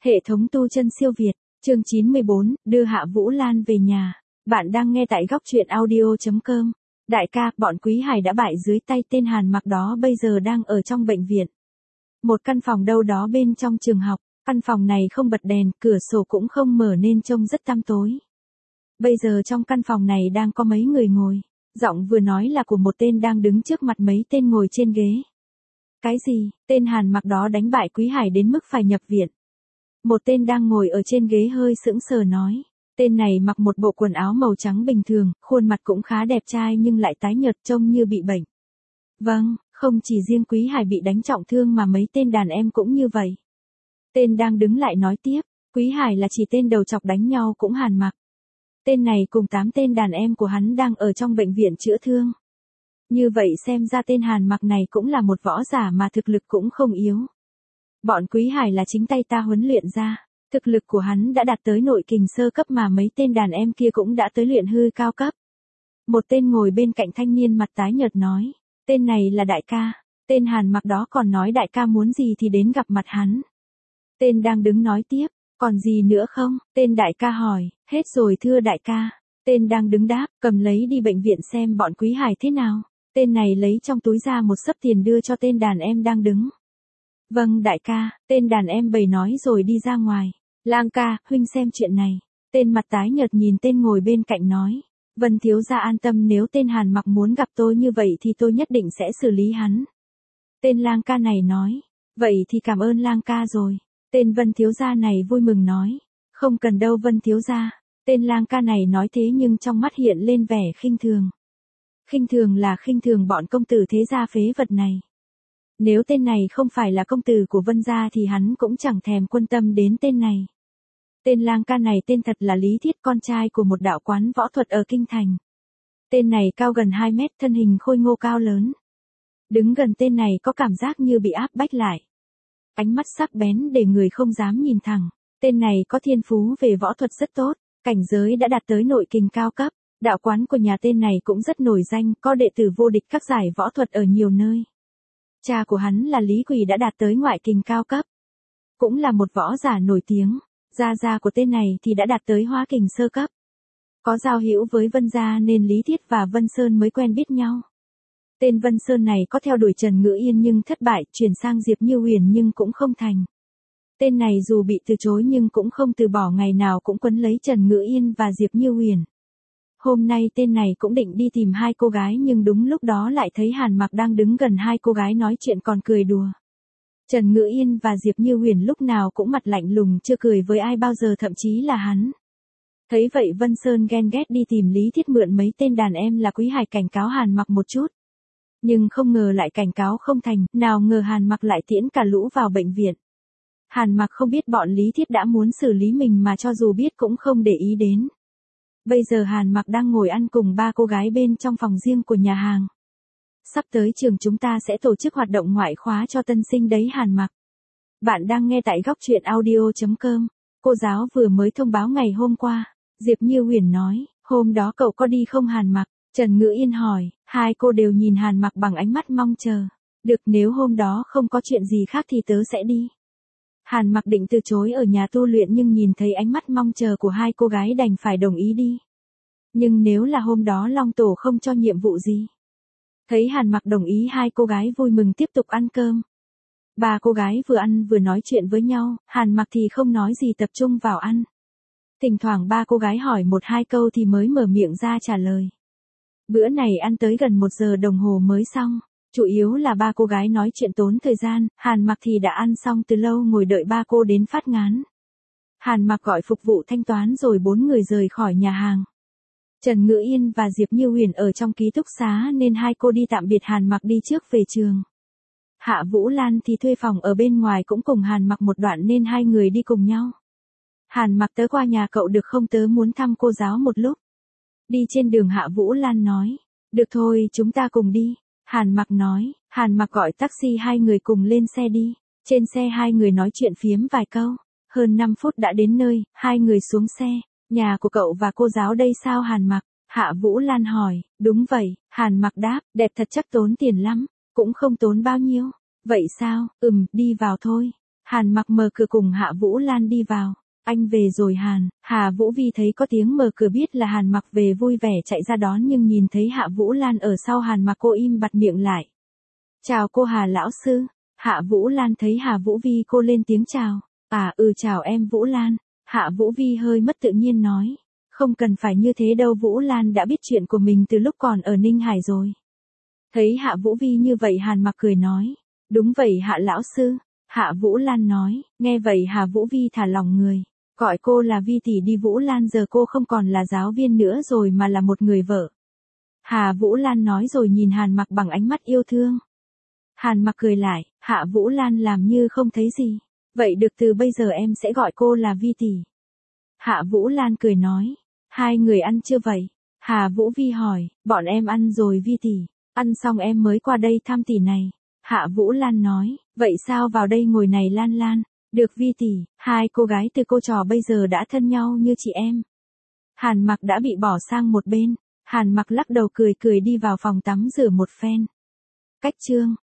Hệ thống tu chân siêu Việt, chương 94, đưa Hạ Vũ Lan về nhà. Bạn đang nghe tại góc truyện audio.com. Đại ca, bọn Quý Hải đã bại dưới tay tên Hàn Mặc đó, bây giờ đang ở trong bệnh viện. Một căn phòng đâu đó bên trong trường học, căn phòng này không bật đèn, cửa sổ cũng không mở nên trông rất tăm tối. Bây giờ trong căn phòng này đang có mấy người ngồi. Giọng vừa nói là của một tên đang đứng trước mặt mấy tên ngồi trên ghế. Cái gì? Tên Hàn Mặc đó đánh bại Quý Hải đến mức phải nhập viện. Một tên đang ngồi ở trên ghế hơi sững sờ nói. Tên này mặc một bộ quần áo màu trắng bình thường, khuôn mặt cũng khá đẹp trai nhưng lại tái nhợt trông như bị bệnh. Vâng, không chỉ riêng Quý Hải bị đánh trọng thương mà mấy tên đàn em cũng như vậy. Tên đang đứng lại nói tiếp, Quý Hải là chỉ tên đầu chọc đánh nhau cũng Hàn Mặc. Tên này cùng 8 tên đàn em của hắn đang ở trong bệnh viện chữa thương. Như vậy xem ra tên Hàn Mặc này cũng là một võ giả mà thực lực cũng không yếu. Bọn Quý Hải là chính tay ta huấn luyện ra, thực lực của hắn đã đạt tới nội kình sơ cấp mà mấy tên đàn em kia cũng đã tới luyện hư cao cấp. Một tên ngồi bên cạnh thanh niên mặt tái nhợt nói, tên này là đại ca, tên Hàn Mặc đó còn nói đại ca muốn gì thì đến gặp mặt hắn. Tên đang đứng nói tiếp, còn gì nữa không? Tên đại ca hỏi, hết rồi thưa đại ca. Tên đang đứng đáp, cầm lấy đi bệnh viện xem bọn Quý Hải thế nào. Tên này lấy trong túi ra một xấp tiền đưa cho tên đàn em đang đứng. Vâng đại ca, tên đàn em bày nói rồi đi ra ngoài. Lang ca, huynh xem chuyện này. Tên mặt tái nhợt nhìn tên ngồi bên cạnh nói. Vân thiếu gia an tâm, nếu tên Hàn Mặc muốn gặp tôi như vậy thì tôi nhất định sẽ xử lý hắn. Tên lang ca này nói. Vậy thì cảm ơn lang ca rồi. Tên Vân thiếu gia này vui mừng nói. Không cần đâu Vân thiếu gia. Tên lang ca này nói thế nhưng trong mắt hiện lên vẻ khinh thường. Khinh thường là khinh thường bọn công tử thế gia phế vật này. Nếu tên này không phải là công tử của Vân gia thì hắn cũng chẳng thèm quan tâm đến tên này. Tên lang ca này tên thật là Lý Thiết, con trai của một đạo quán võ thuật ở Kinh Thành. Tên này cao gần 2 mét, thân hình khôi ngô cao lớn. Đứng gần tên này có cảm giác như bị áp bách lại. Ánh mắt sắc bén để người không dám nhìn thẳng. Tên này có thiên phú về võ thuật rất tốt, cảnh giới đã đạt tới nội kình cao cấp. Đạo quán của nhà tên này cũng rất nổi danh, có đệ tử vô địch các giải võ thuật ở nhiều nơi. Cha của hắn là Lý Quỳ đã đạt tới ngoại kình cao cấp. Cũng là một võ giả nổi tiếng. Gia của tên này thì đã đạt tới hóa kình sơ cấp. Có giao hữu với Vân gia nên Lý Thiết và Vân Sơn mới quen biết nhau. Tên Vân Sơn này có theo đuổi Trần Ngữ Yên nhưng thất bại, chuyển sang Diệp Như Huyền nhưng cũng không thành. Tên này dù bị từ chối nhưng cũng không từ bỏ, ngày nào cũng quấn lấy Trần Ngữ Yên và Diệp Như Huyền. Hôm nay tên này cũng định đi tìm hai cô gái nhưng đúng lúc đó lại thấy Hàn Mặc đang đứng gần hai cô gái nói chuyện còn cười đùa. Trần Ngữ Yên và Diệp Như Huyền lúc nào cũng mặt lạnh lùng, chưa cười với ai bao giờ, thậm chí là hắn. Thấy vậy Vân Sơn ghen ghét đi tìm Lý Thiết mượn mấy tên đàn em là Quý Hải cảnh cáo Hàn Mặc một chút. Nhưng không ngờ lại cảnh cáo không thành, nào ngờ Hàn Mặc lại tiễn cả lũ vào bệnh viện. Hàn Mặc không biết bọn Lý Thiết đã muốn xử lý mình mà cho dù biết cũng không để ý đến. Bây giờ Hàn Mặc đang ngồi ăn cùng 3 cô gái bên trong phòng riêng của nhà hàng. Sắp tới trường chúng ta sẽ tổ chức hoạt động ngoại khóa cho tân sinh đấy Hàn Mặc. Bạn đang nghe tại góc truyện audio.com. Cô giáo vừa mới thông báo ngày hôm qua. Diệp Như Huyền nói, hôm đó cậu có đi không Hàn Mặc? Trần Ngữ Yên hỏi, hai cô đều nhìn Hàn Mặc bằng ánh mắt mong chờ. Được, nếu hôm đó không có chuyện gì khác thì tớ sẽ đi. Hàn Mặc định từ chối ở nhà tu luyện nhưng nhìn thấy ánh mắt mong chờ của hai cô gái đành phải đồng ý đi. Nhưng nếu là hôm đó Long Tổ không cho nhiệm vụ gì? Thấy Hàn Mặc đồng ý, hai cô gái vui mừng tiếp tục ăn cơm. 3 cô gái vừa ăn vừa nói chuyện với nhau, Hàn Mặc thì không nói gì, tập trung vào ăn. Thỉnh thoảng 3 cô gái hỏi 1-2 câu thì mới mở miệng ra trả lời. Bữa này ăn tới gần 1 giờ đồng hồ mới xong. Chủ yếu là 3 cô gái nói chuyện tốn thời gian, Hàn Mặc thì đã ăn xong từ lâu, ngồi đợi 3 cô đến phát ngán. Hàn Mặc gọi phục vụ thanh toán rồi 4 người rời khỏi nhà hàng. Trần Ngữ Yên và Diệp Như Huyền ở trong ký túc xá nên hai cô đi tạm biệt Hàn Mặc đi trước về trường. Hạ Vũ Lan thì thuê phòng ở bên ngoài cũng cùng Hàn Mặc một đoạn nên hai người đi cùng nhau. Hàn Mặc, tớ qua nhà cậu được không, tớ muốn thăm cô giáo một lúc. Đi trên đường Hạ Vũ Lan nói, được thôi chúng ta cùng đi. Hàn Mặc nói, Hàn Mặc gọi taxi, hai người cùng lên xe đi. Trên xe hai người nói chuyện phiếm vài câu. Hơn 5 phút đã đến nơi, hai người xuống xe. Nhà của cậu và cô giáo đây sao Hàn Mặc? Hạ Vũ Lan hỏi, đúng vậy, Hàn Mặc đáp, đẹp thật, chắc tốn tiền lắm. Cũng không tốn bao nhiêu. Vậy sao, đi vào thôi. Hàn Mặc mở cửa cùng Hạ Vũ Lan đi vào. Anh về rồi Hà Vũ Vi thấy có tiếng mở cửa biết là Hàn Mặc về vui vẻ chạy ra đón nhưng nhìn thấy Hạ Vũ Lan ở sau Hàn Mặc cô im bặt miệng lại. Chào cô Hà lão sư. Hạ Vũ Lan thấy Hà Vũ Vi cô lên tiếng chào. Chào em Vũ Lan. Hạ Vũ Vi hơi mất tự nhiên nói. Không cần phải như thế đâu, Vũ Lan đã biết chuyện của mình từ lúc còn ở Ninh Hải rồi. Thấy Hạ Vũ Vi như vậy Hàn Mặc cười nói. Đúng vậy Hạ lão sư. Hạ Vũ Lan nói. Nghe vậy Hà Vũ Vi thả lòng người. Gọi cô là Vi tỷ đi Vũ Lan, giờ cô không còn là giáo viên nữa rồi mà là một người vợ. Hà Vũ Lan nói rồi nhìn Hàn Mặc bằng ánh mắt yêu thương. Hàn Mặc cười lại, Hạ Vũ Lan làm như không thấy gì. Vậy được, từ bây giờ em sẽ gọi cô là Vi tỷ. Hạ Vũ Lan cười nói. Hai người ăn chưa vậy? Hà Vũ Vi hỏi. Bọn em ăn rồi Vi tỷ. Ăn xong em mới qua đây thăm tỷ này. Hạ Vũ Lan nói. Vậy sao vào đây ngồi này Lan Lan? Được Vi tỷ, hai cô gái từ cô trò bây giờ đã thân nhau như chị em. Hàn Mặc đã bị bỏ sang một bên. Hàn Mặc lắc đầu cười cười đi vào phòng tắm rửa một phen. Cách chương